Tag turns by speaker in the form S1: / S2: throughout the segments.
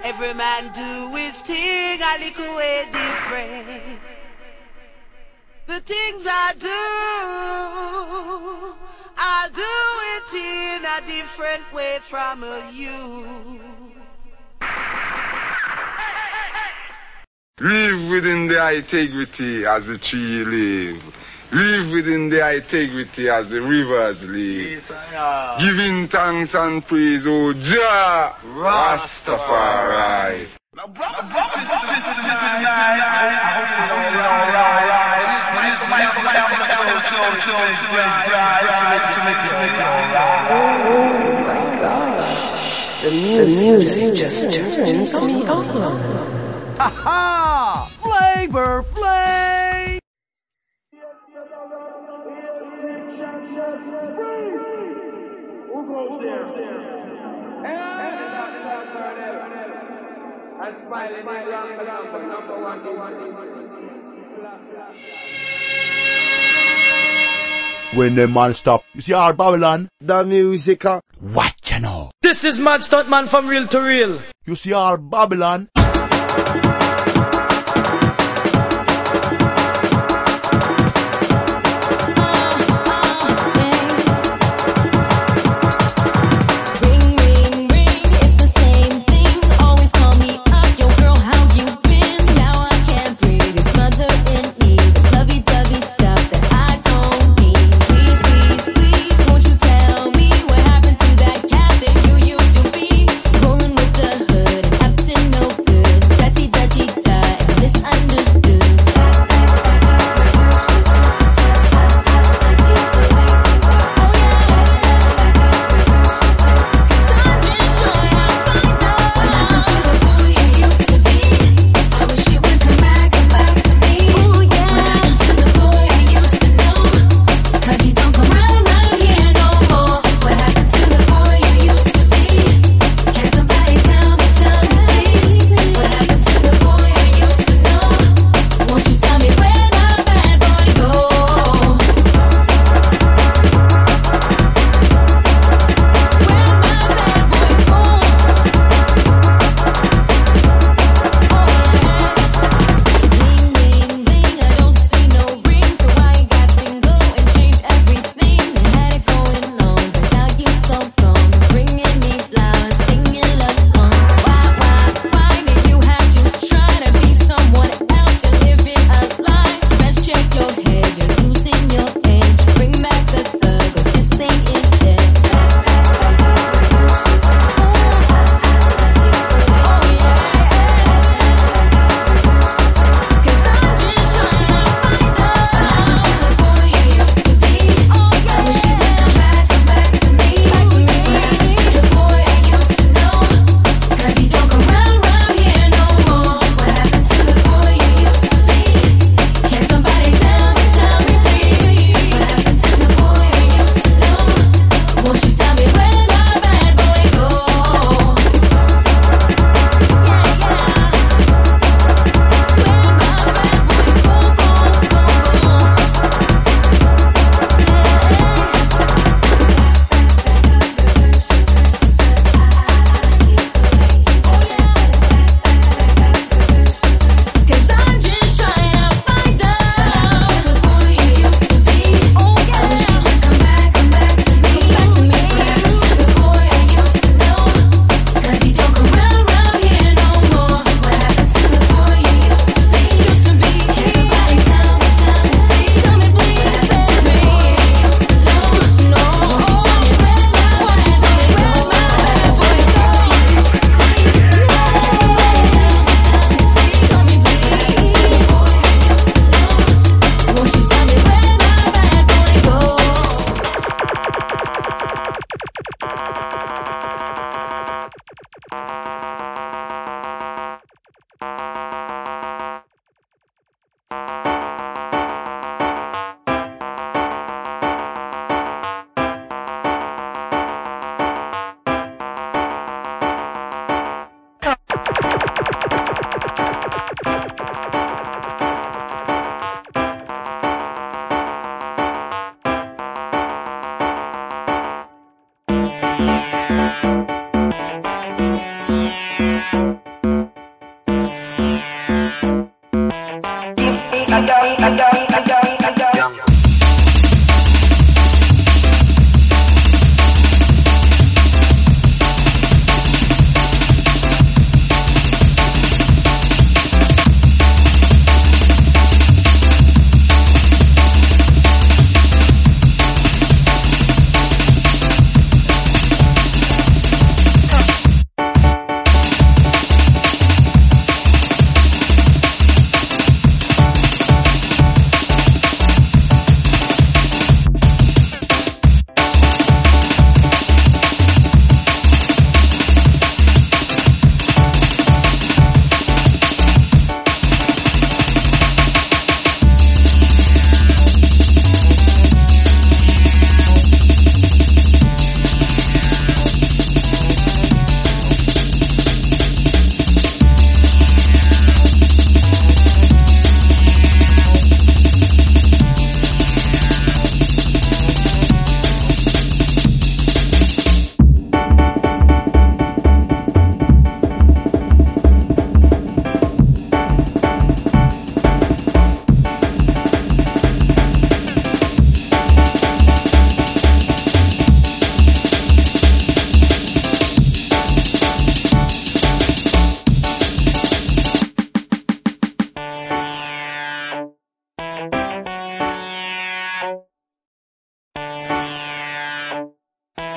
S1: Every man do his thing a little way different. The things I do, I'll do it in a different way from you.
S2: Live within the integrity as the tree live. Live within the integrity as the rivers live. Yes, giving thanks and praise, O Jah Rastafari. Now, brothers and sisters,
S3: oh my gosh, the music just turns me on.
S4: Ha-ha! Flavor Flay!
S5: Who goes there? And smiling number one.
S6: When the man stop, you see our Babylon?
S7: The music.
S6: Watch you know.
S4: This is Mad Stuntman from Real to Real.
S6: You see our Babylon?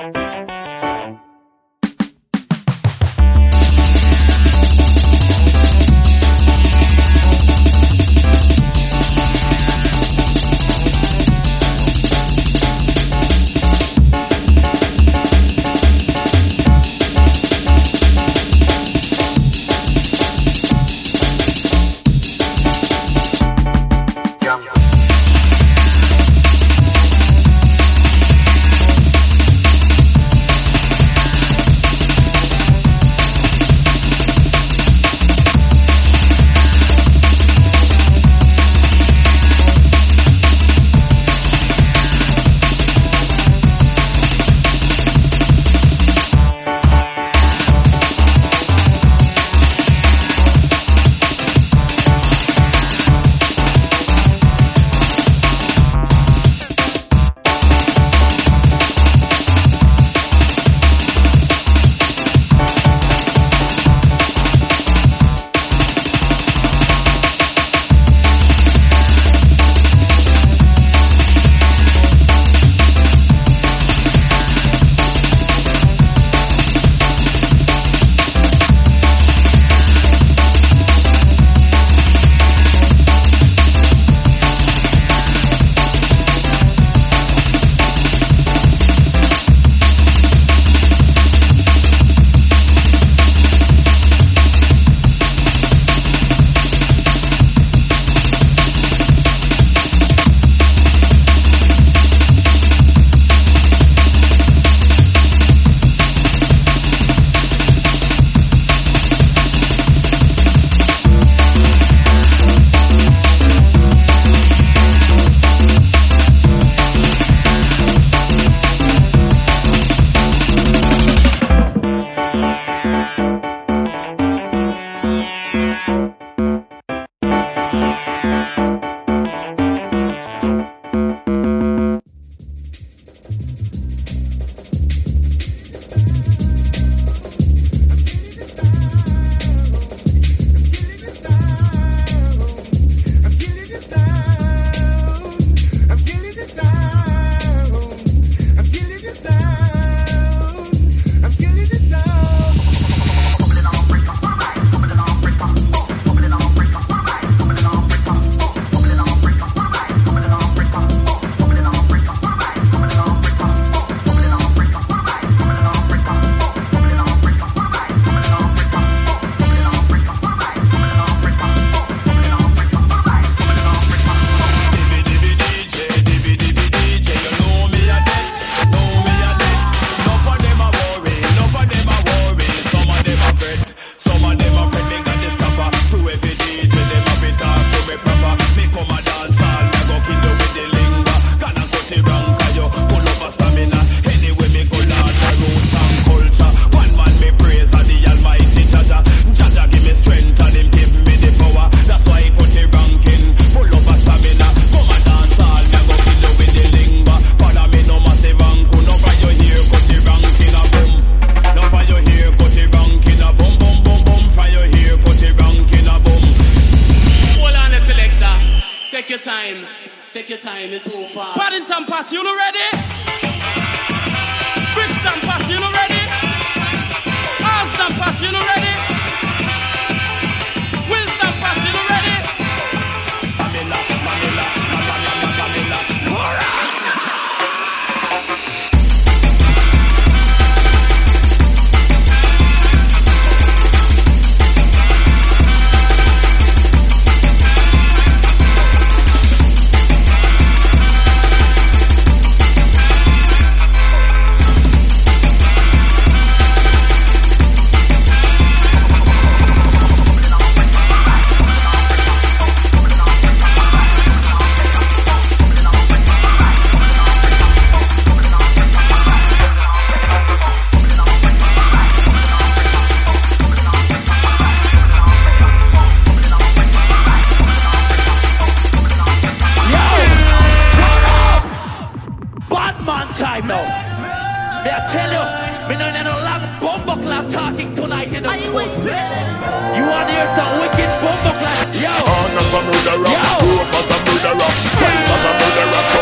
S7: Take your time, you're too fast.
S4: Paddington Pass, you not ready? Brixton Pass, you not ready? Alston Pass, you not ready? Wilson Pass, you not ready? Pamela, Pamela, Pamela, Pamela, Pamela. Time now. May I tell you, me no need no long bumbo clap talking tonight in the woods. You want to hear some wicked bumbo clap? Yo! Yo!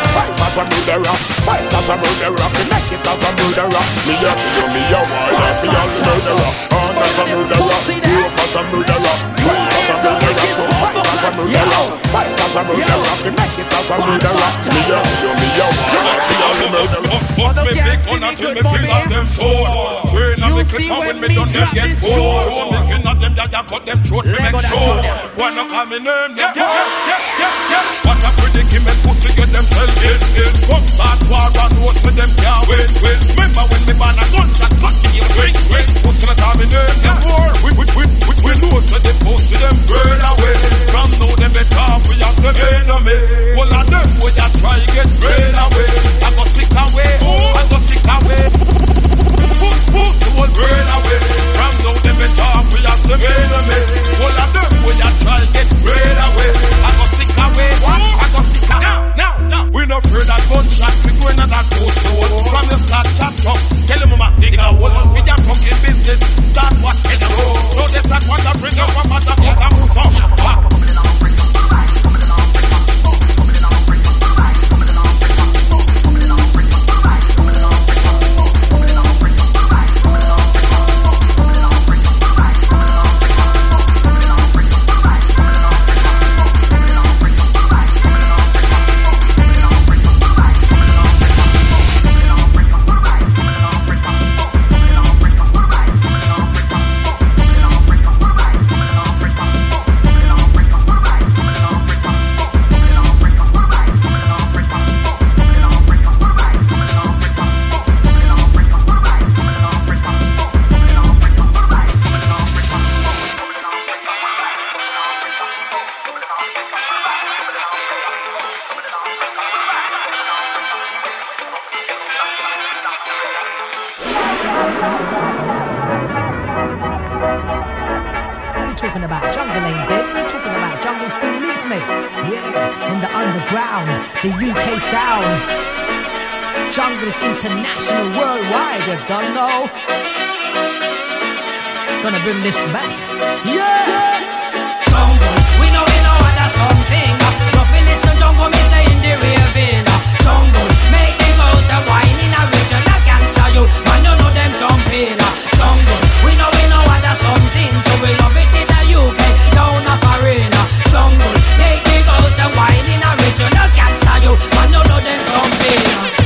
S8: as a murderer. Fight as a murderer, me make it as a murderer. Me a kill me a wild and me a murderer. Born as a murderer, grew up as a murderer. Fight as a murderer, so fight as a murderer. Fight as a murderer, me make it as a murderer. Me a kill me a wild and me a murderer.
S9: Bust me big gun until me fingers them sore. Train and me clip and when me done them get bored. Me kin at them that ya cut them throat me make sure. Wanna call me name, yeah. What a predicament put to get themselves in. Come start war and road for them can't win. Remember when me ban a gunshot fucking you win. Put to the time me name, yeah. We lose to the post to them burn away. From now them better we have them enemy. All of them we just try get burn away. I go stick away, I go stick away. The whole burn away. From now them better we have them enemy. All of them we just try get burn away. I go stick away, I go stick away. Now, we no fear that gunshot. We going at that post to one. From the start chat talk. Tell them mama dig a hole. Feed your fucking business. Start what tell them. So they start what to bring up a matter of a move up.
S10: talking about jungle ain't dead. We're talking about jungle still lives, mate. Yeah, in the underground, the UK sound. Jungle is international, worldwide, you don't know. Gonna bring this back. Yeah! Jungle, we know that's something. No feel listen, jungle, me say in the ravine. Jungle, make the ghost a wine in a regional gangster, you. Man, you know them jumping. Jungle, we know that's something. So we love it in the UK, down a foreign. Jungle, make the ghost a wine in a regional gangster, you. Man, you know them jumping.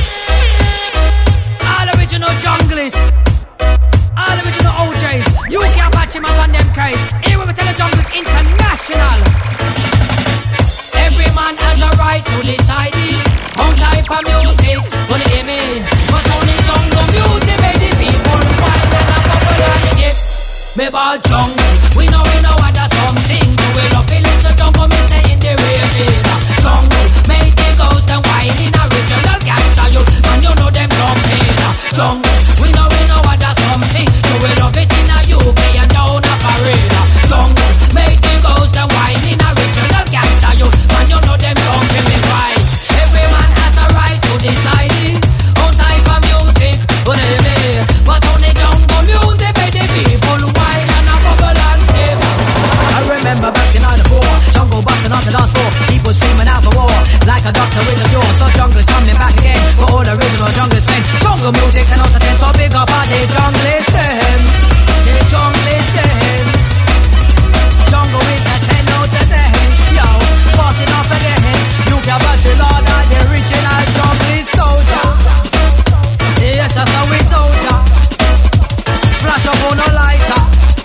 S10: All original junglists. All original OJs. You can't patch him up on them case. Here we tell the jungle is international. Every man has a right to decide his own type of music. Gonna hear me? But only jungle music made the people wild and a bubble and skip. Me ball jungle. We know what that's something. Do we love it? Listen jungle me say in the ravine. Jungle make the ghost and wine in original gangster you. And you know them jumping. Jungle. We know what that's something. Do we love it in a UK and down a parade. Jungle make the ghost and wine in original gangster you. And you know them jumping me right. Every man has a right to decide his own type of music. But only jungle music made the people wild and a bubble and skip. I remember back in '94, jungle busting on the dance floor, people screaming out for war, like a doctor with a cure. So jungle is coming back again for all original jungle men. Jungle music 10 out of 10, so big up on the jungle is them. The jungle is them. Jungle is a 10 out of 10. Yo, pass it up again. You can battle all of the original jungle is soldier. Yes, that's how we told ya. Flash up on a lighter.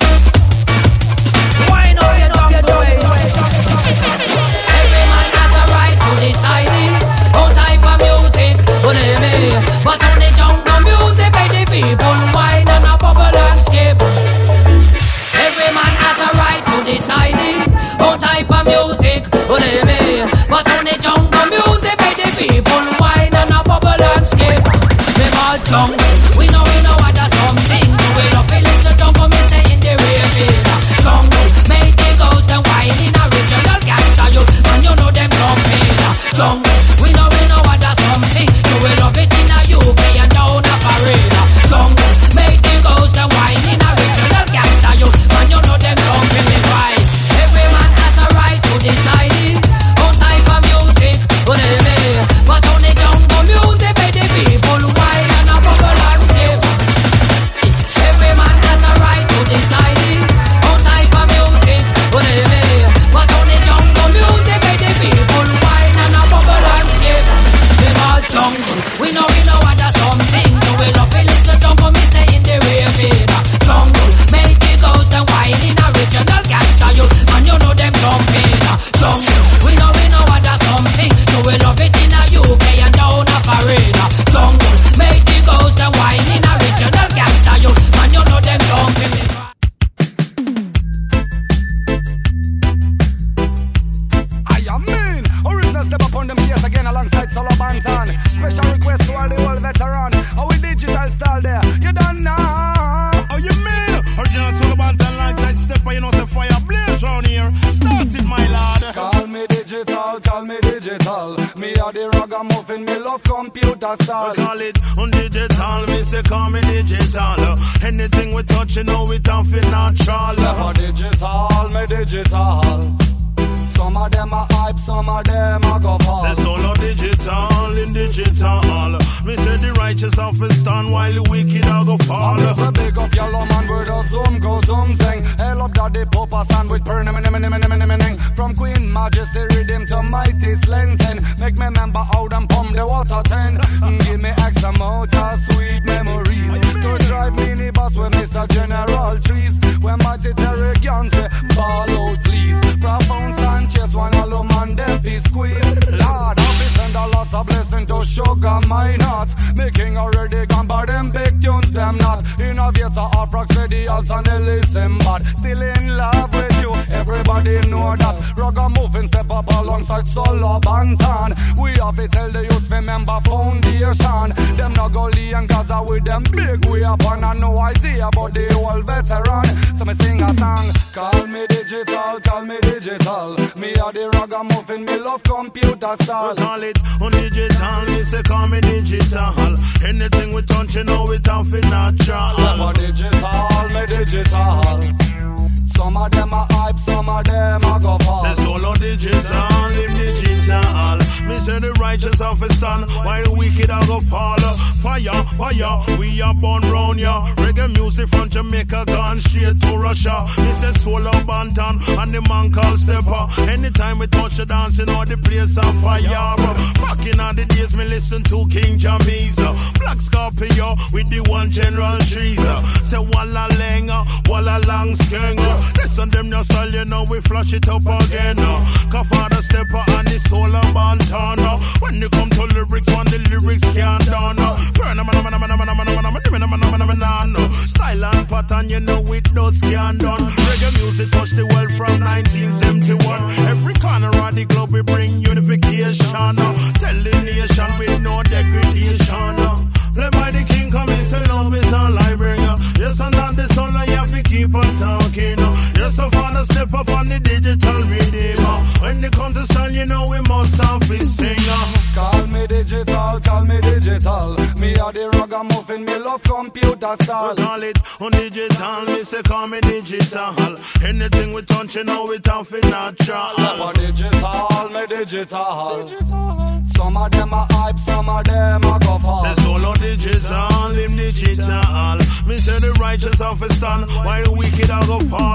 S10: Why not get on the way? Every man has a right to decide his own type of music. But only jungle music made the people wine and a bubble and skip. Every man has a right to decide his own type of music. But only jungle music made the people wine and a bubble and skip. Jungle, we know what that's something. We love it, listen jungle, me say in the ravine. Jungle, make the ghost and wine in original gangster you. And you know them jumping. Jungle, we know what that's something. We love it in a UK and down a parade. Jungle, make the ghost and wine in original gangster you. And you know them jumping me right. Every man has a right to decide his own type of music. But only jungle
S11: ragamuffin, me love computer style.
S12: Call it digital, me say call me digital. Anything we touch, you know it off in natural.
S11: Never digital, me digital. Some of them are hype, some of them are go fall.
S12: Say solo digital, in digital. Me say the righteous often stand while the wicked are go fall.
S11: I say big up yellow man with a zoom, go zoom sing. Hell up daddy Papa stand with burn from Queen Majesty rhythm to mighty slensing. Make me remember how them pump the water 10. Give me X amount of sweet memories. To drive minibus with Mr. General Trees. When mighty Terry Guns say ball out please. Profound Sanchez one alone man them fi squeeze. Lord I'll be send a lot of blessing to sugar my nuts. Making already gone by them big tunes them not. Innovator of rock steady alt and they listen but still in love with you. Everybody know that. Ragamuffin step up alongside Solo Bantan. We have to tell the youth remember foundation. Them not go Lee and Gaza with them big way up and I no idea about the old veteran. So me sing a song. Call me digital, call me digital. Me a the ragamuffin, me love computer style.
S12: Call it digital, me say call me digital. Anything we touch, you know it off in natural.
S11: Never digital, me digital. Some of them are hype, some of them are go fall.
S12: Say solo digital, live digital. Me say the righteous have a stand, while the wicked are go fall. Fire, fire, we are born round ya. Reggae music from Jamaica gone straight to Russia. Me say Solo Bantan and the man called Stepper. Anytime we touch the dance, you know the place on fire. Back in all the days, me listen to King Jamisa. Black Scorpio with the one General Trees. Say Walla Lenga, Walla Lang Skenga. Listen them no style, you know we flash it up again. Kafada Stepper and the Solo Bantan. When you come to lyrics, when the lyrics can't done. Style and pattern, you know it does can done. Reggae music touched the world from 1971. Every corner of the globe we bring unification. Tell the nation with no degradation. Play by the king, come in, say love is a librarian. Yes, and not the soul, you have to keep on talking. Yes, so father step up on the digital redeemer. When they come to stand, you know we must have a singer.
S11: Call me digital, call me digital. Me a the ragamuffin, me love computer style.
S12: Call it digital, me say call me digital. Anything we touch, you know it off in natural.
S11: Never digital, me digital. Some of them are hype, some of them are go fall.
S12: Say solo digital, live digital. Me say the righteous have a stand, while the wicked are go fall.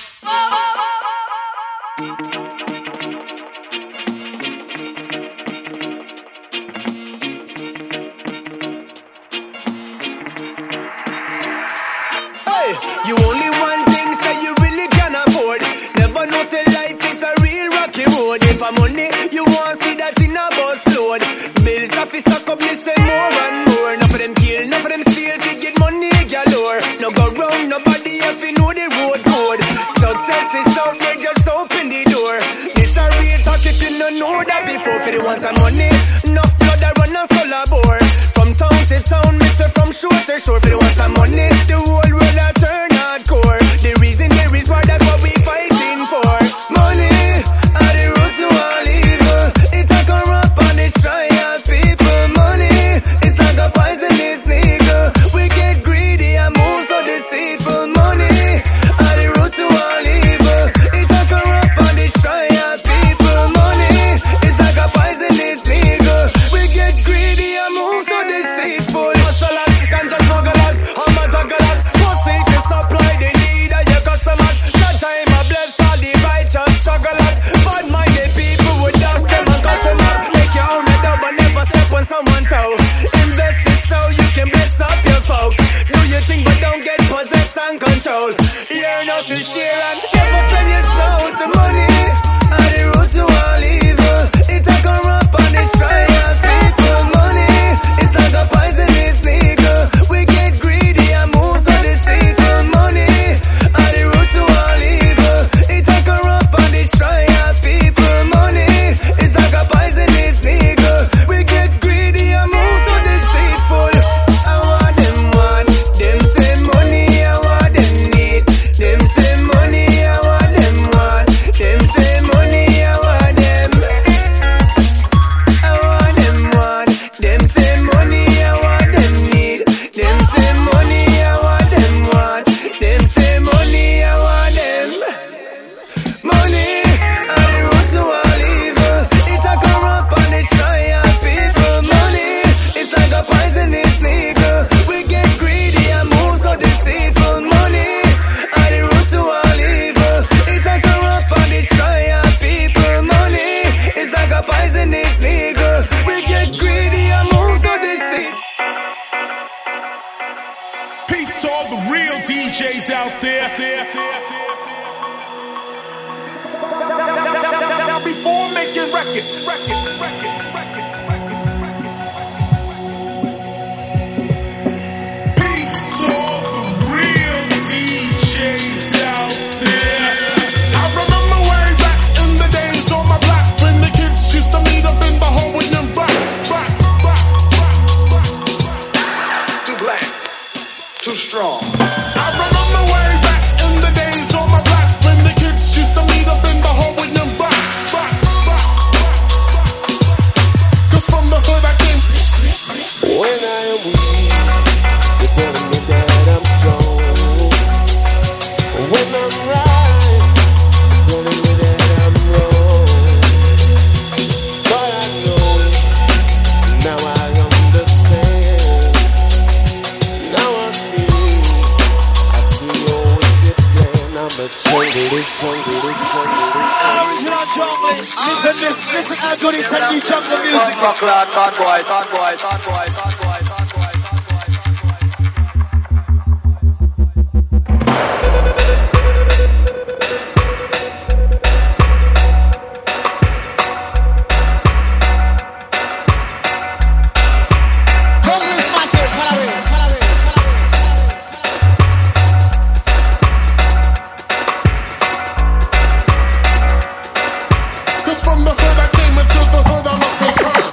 S1: You only one thing, say you really can afford. Never know say life is a real rocky road. If I'm money, you want see that in a bus load. Bills have to suck up, listen more and more. Enough of them kill, enough of them steal to get money galore. No go round, nobody have to know the road code. Success is out there, just open the door. This a real talk if you don't know that before. For the ones and money, enough blood I run and soul a bore. From town to town, mister from shore to shore. For the ones and money, the whole world a turn hardcore. The reason there is war, that's what we fighting for. Money, are the road to all evil. It a corrupt and destroy our people. Money, it's like a poisonous needle. We get greedy and move so deceitful. Money, are the road to all evil. It a corrupt and destroy our people. Money, it's like a poisonous needle. We get greedy and move so deceitful. Hustlers, ganja smugglers, hummer jugglers. Pussy to supply the need of your customers. That time I bless all the righteous strugglers. Bad-minded people would dust them and cut them up. Make your own head up and never step on someone's toe. Invest it so you can bless up your folks. Do your thing but don't get possessed and control. You're enough to share and never sell your soul to money. Are the root to all evil. It a corrupt and destroy our people. Money, it's like a poisonous needle. We get greedy and move so deceitful. Money, are the root to all evil. It a corrupt and destroy our people. Money, it's like a poisonous needle. We get greedy and move so deceitful. I want, them say money, I want them need. Them say money, I want them say
S12: Peace to all the real DJs out there. Now before making records. Peace to all the real DJs out there. I remember way back in the days on my block when the kids used to meet up in the hole with them rock.
S13: Too black, too strong.
S12: I remember way back in the days on my block when the kids used to meet up in the hole with them rock. Cause from the hood I came.
S14: When I am weak, you're telling me that I'm strong. When I'm right, you're telling me that I'm wrong. But I know, now I understand. Now I see your wicked plan. I'm a jungle,
S15: original jungle. Listen how good is that new jungle music.
S16: Bad boy.
S12: Cause from the hood I came into the hood I'm up and trying.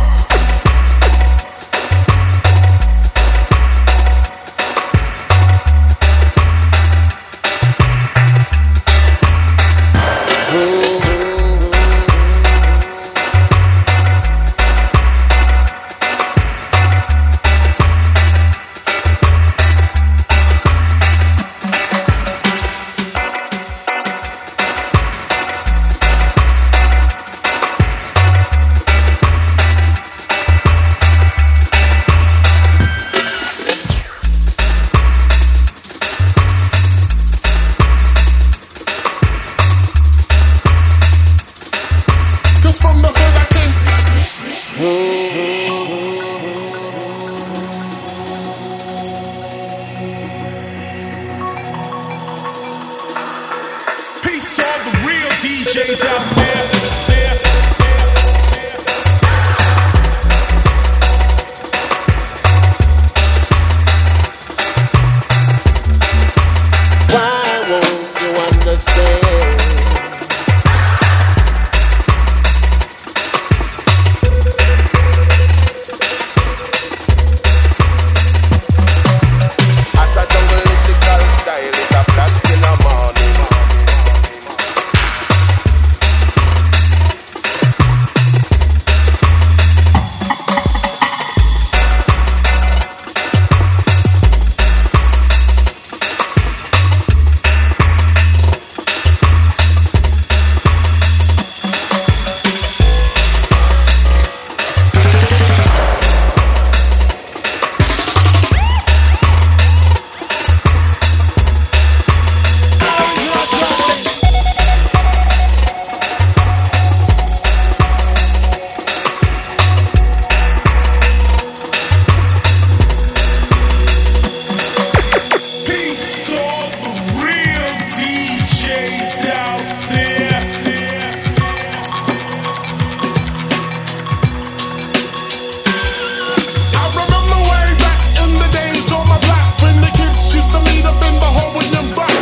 S12: Peace to all the real DJs out there.
S14: Why won't you understand? At a jungleistical style, it's a flash in the morning. Peace to all the real DJs out there. I remember way back in the days on my block when the kids used to meet up in the hole with them rock.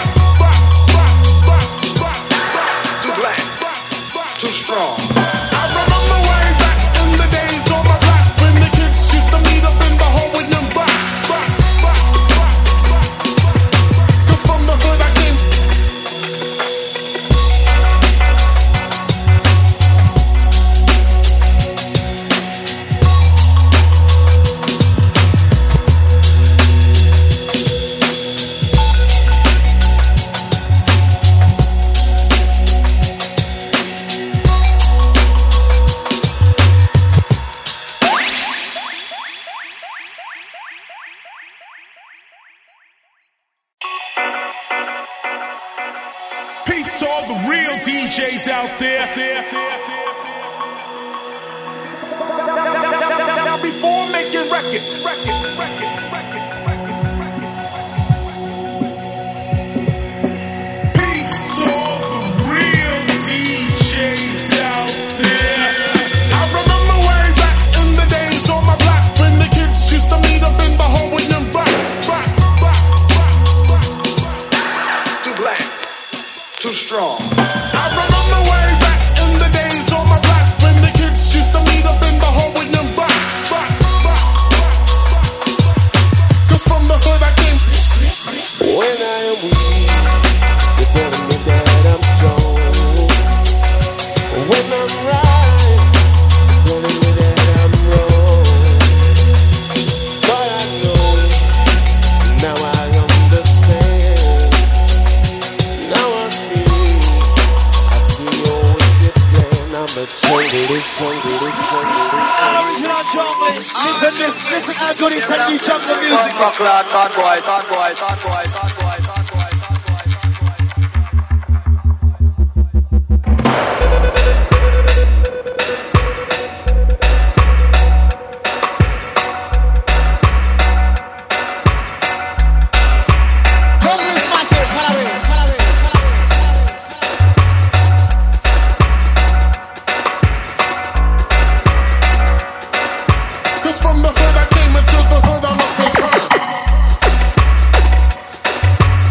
S13: Too black, too strong.
S12: I remember way back in the days on my block when the kids used to meet up in the hole with them rock. Cause from the hood I came. Peace to all the real DJs out there. Now before making records.
S13: strong.
S14: I remember way back in the days on my block when the kids used to meet up in the hole with them rock. Cause from the hood I came.
S17: When I am weak, you're telling me that I'm strong. When I'm right, you're telling me that I'm wrong. But I know, now I understand. Now I see your wicked plan. I'm a jungle.
S15: Original jungle. Listen how good it can be jungle music.
S16: Bad boy.
S14: Cause from the hood I came into the hood I'm up and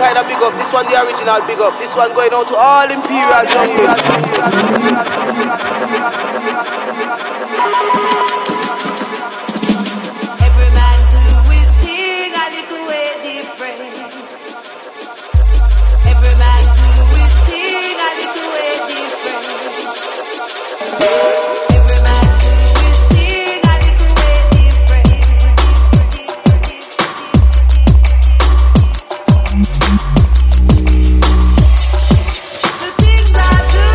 S18: kind of big up. This one the original big up. This one going out to all Imperial junglers.
S19: Every man do his thing a little way different. Every man do his thing a little way different. Every man do his thing a little way different. The things I do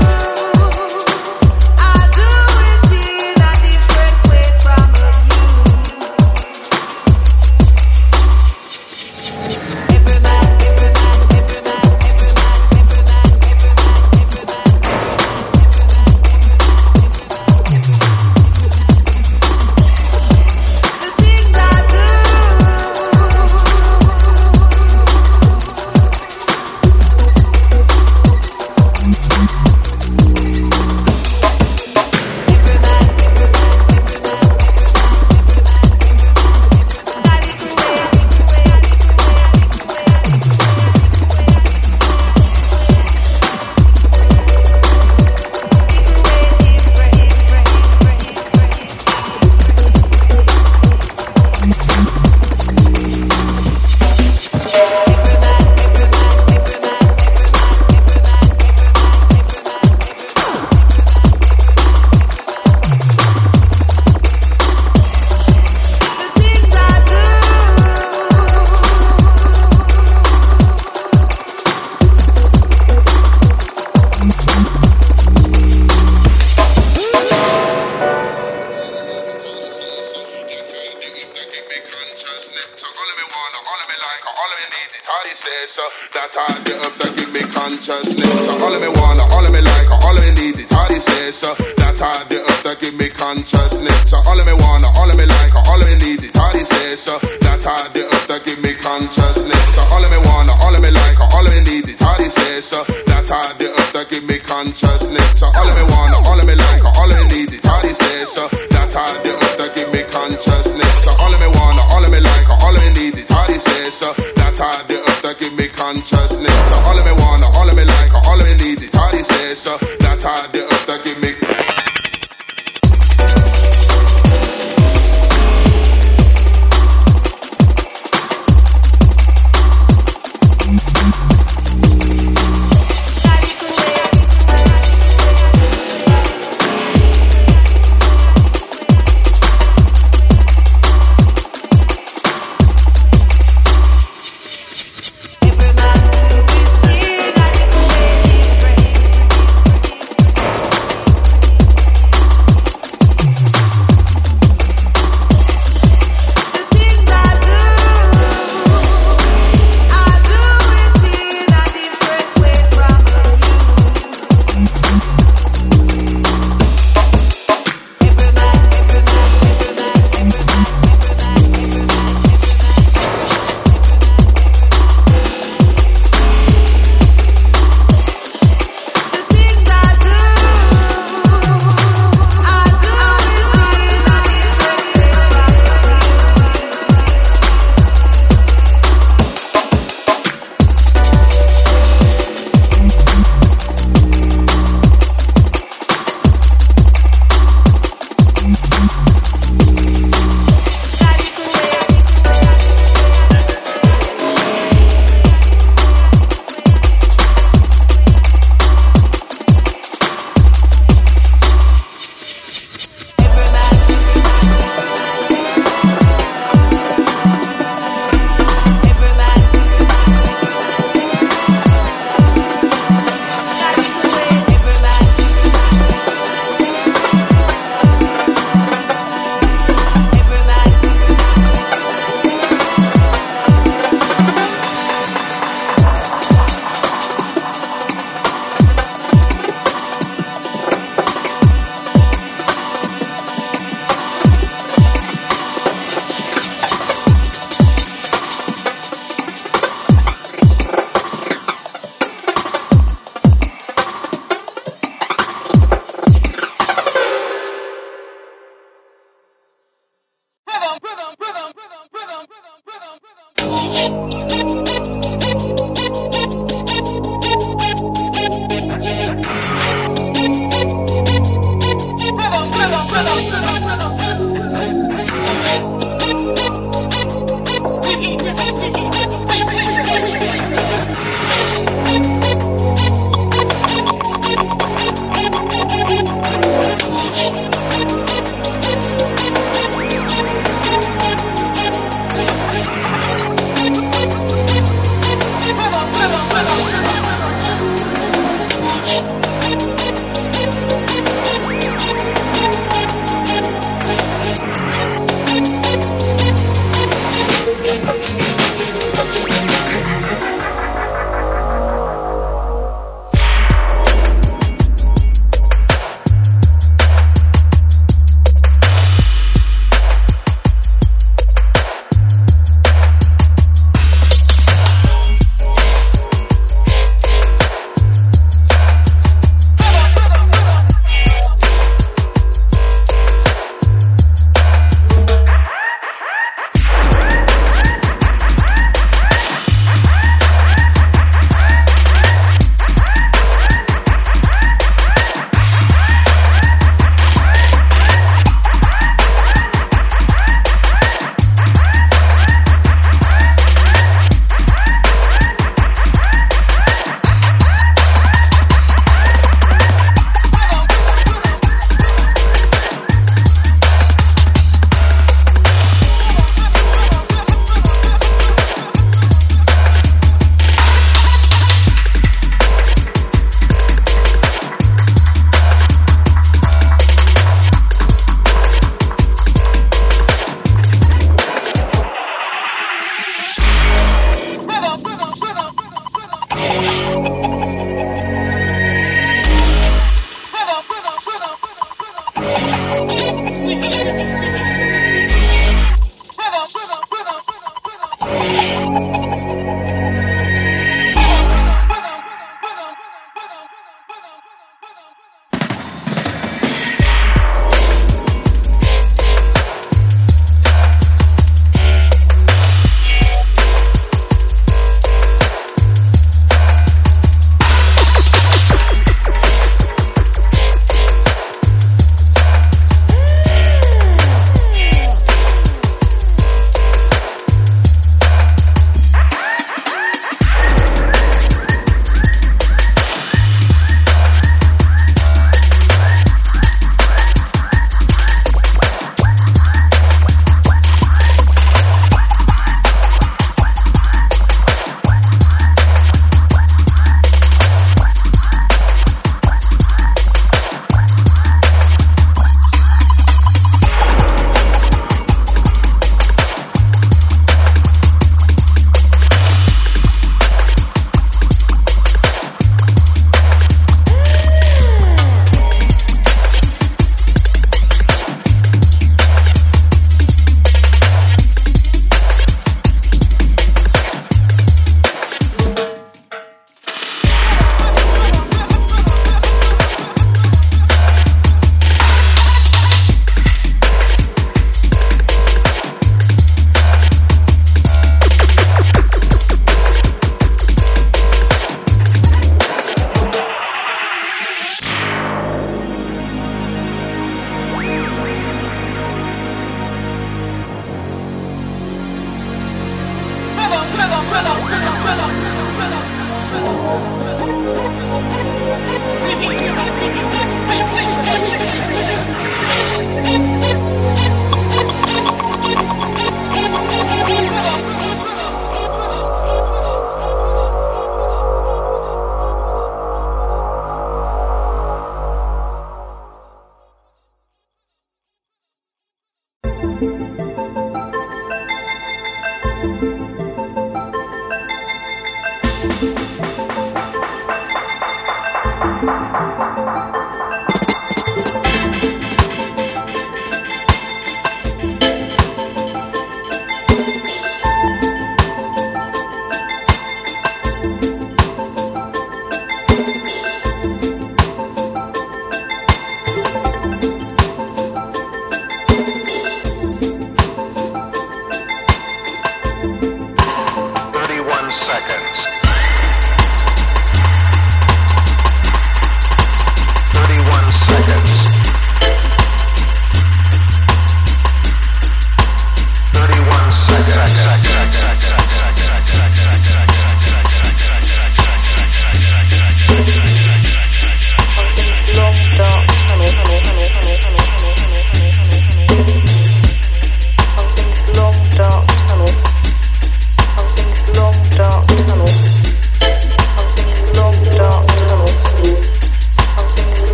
S19: it in a different way from you. Every man, every man, every man, every man, every man, every man, every man, the things I do.
S2: That all the up that give me consciousness. So all of me wanna, all of me like, all of me need it. All he says, so that all the up that give me consciousness. So all of me wanna, all of me like, all of me need it. All he says, so that all the up that give me consciousness. So all of me wanna, all of me like, all of me need it. All he says, so that all the up that give me consciousness. So all of me wanna, all of me like, all of me need it. All he says, so that all the up that give me consciousness. So all of me wanna, all of me like, all of me need it. All he says, so that all the up that give me consciousness. So all of me wanna, all of me like, all of me need it. All he says, so that all the up that give me.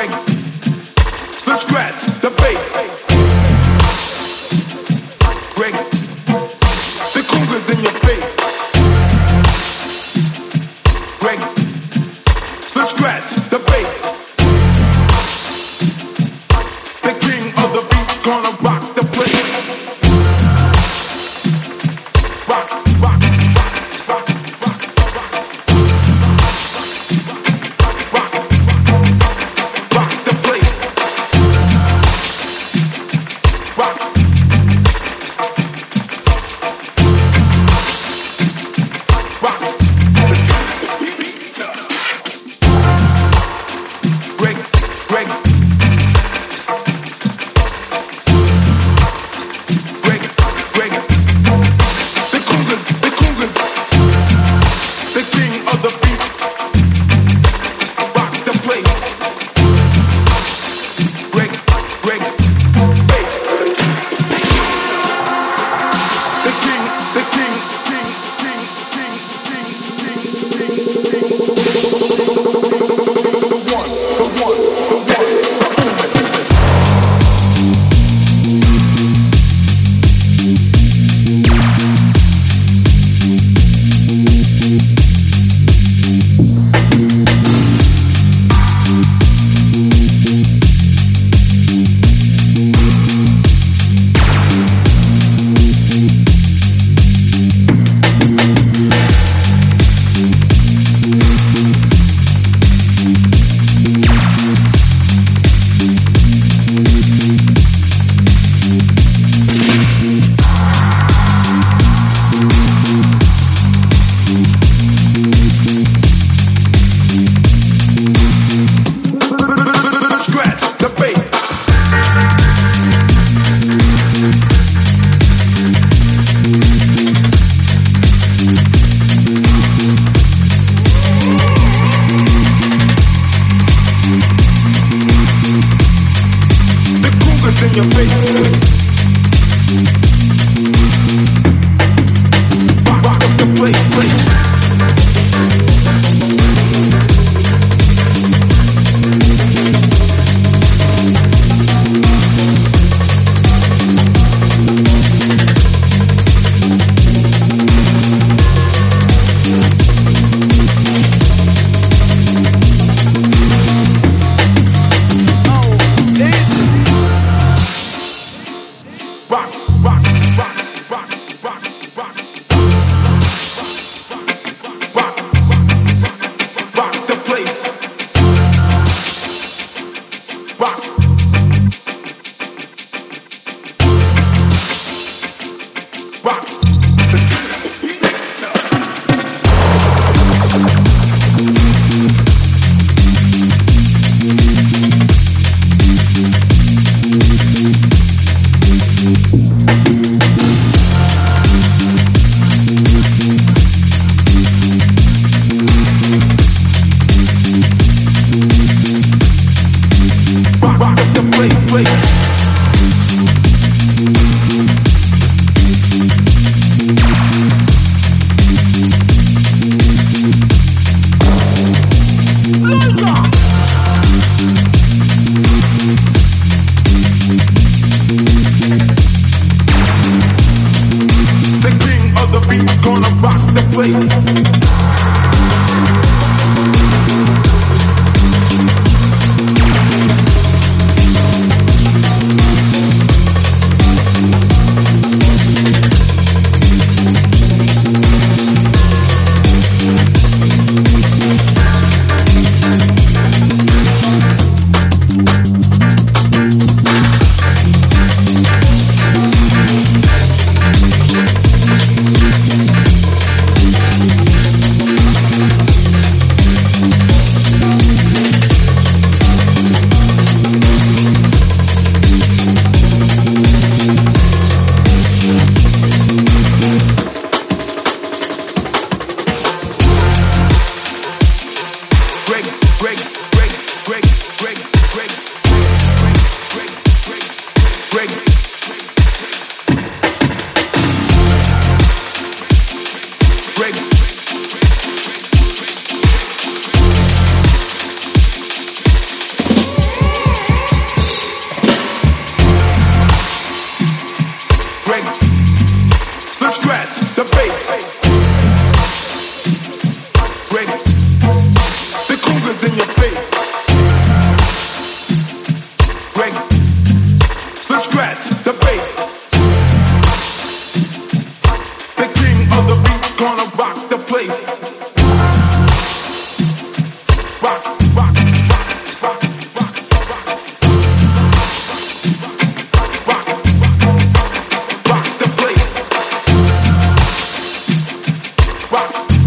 S14: break the scratch, the bass, break the cougars in your face, break the scratch, the bass, the king of the beats gonna rock the place. Rock, rock, rock, rock, rock, rock, rock the place. Rock. Rock. Break, break. Break, break. The cougars, the king of the beat. Rock the place. Break, break, bass. The king, the king, king, king, king, king, king, king, the one, the one, the one, scratch the bass. The cougars in your face. Rock, rock the place, place. break. The scratch, the bass. The king of the beats gonna rock the place. Rock, rock, rock, rock, rock, rock, rock, rock the place. Rock.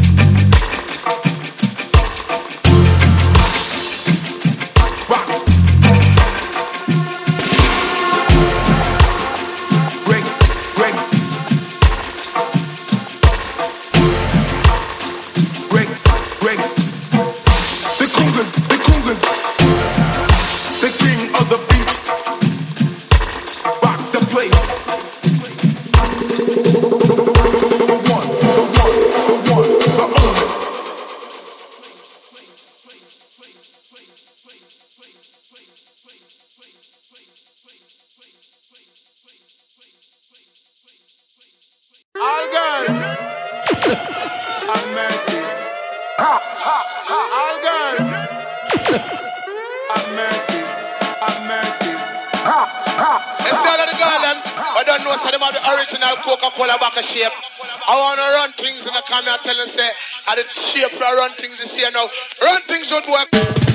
S14: All girls, have mercy. All girls, have mercy. Have mercy.
S20: Let's tell the girl them. I don't know so them have the original Coca-Cola back of shape. I want to run things in the camera. Tell them say, I the shape to run things this year now. Run things would work.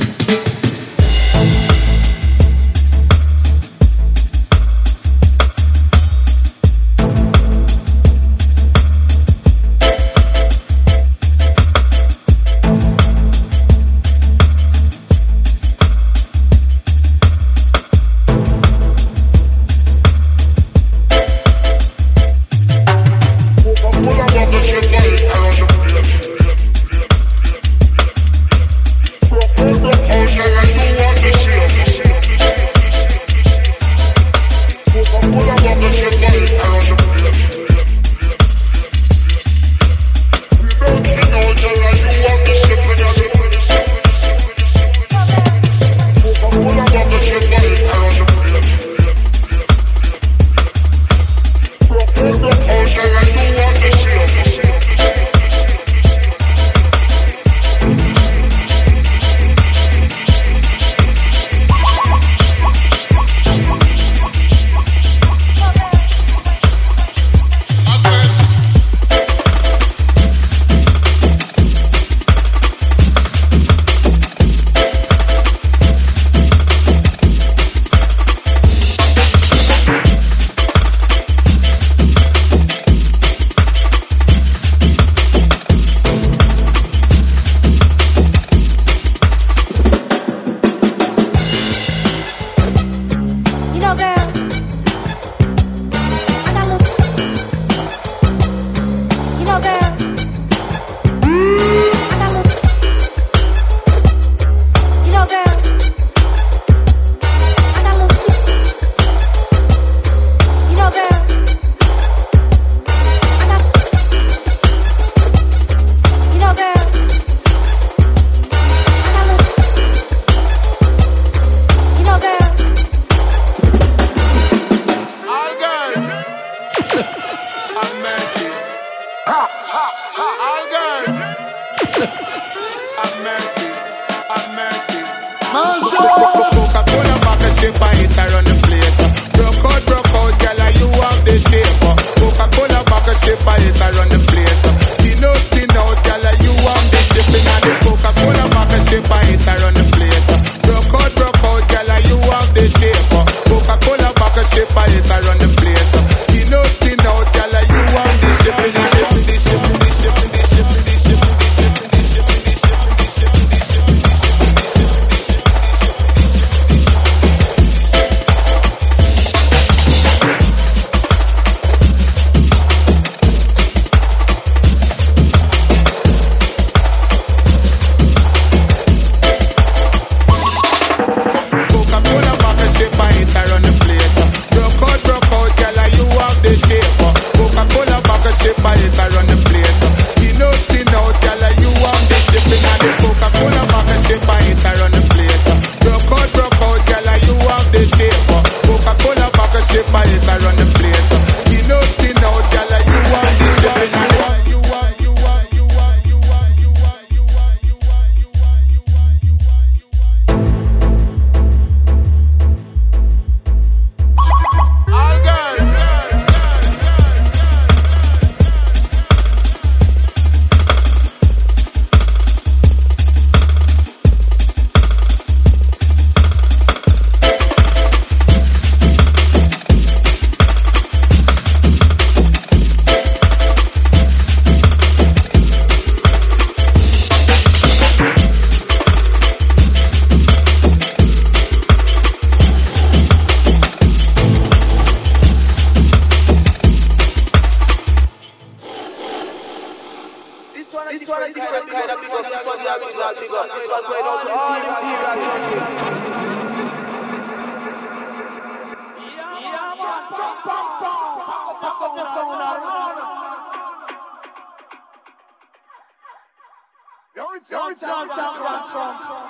S20: Coca-Cola back a shape and it around the place. Broke out, girl, you have the shape. Coca-Cola back a shape and it around the place. Skin out, girl, you have the shape. And the Coca-Cola back a shape and it around the place. Broke out, girl, you have the shape. Coca-Cola back a shape and it around the place. Skin out, girl, you have the shape.
S15: Jump, rock from.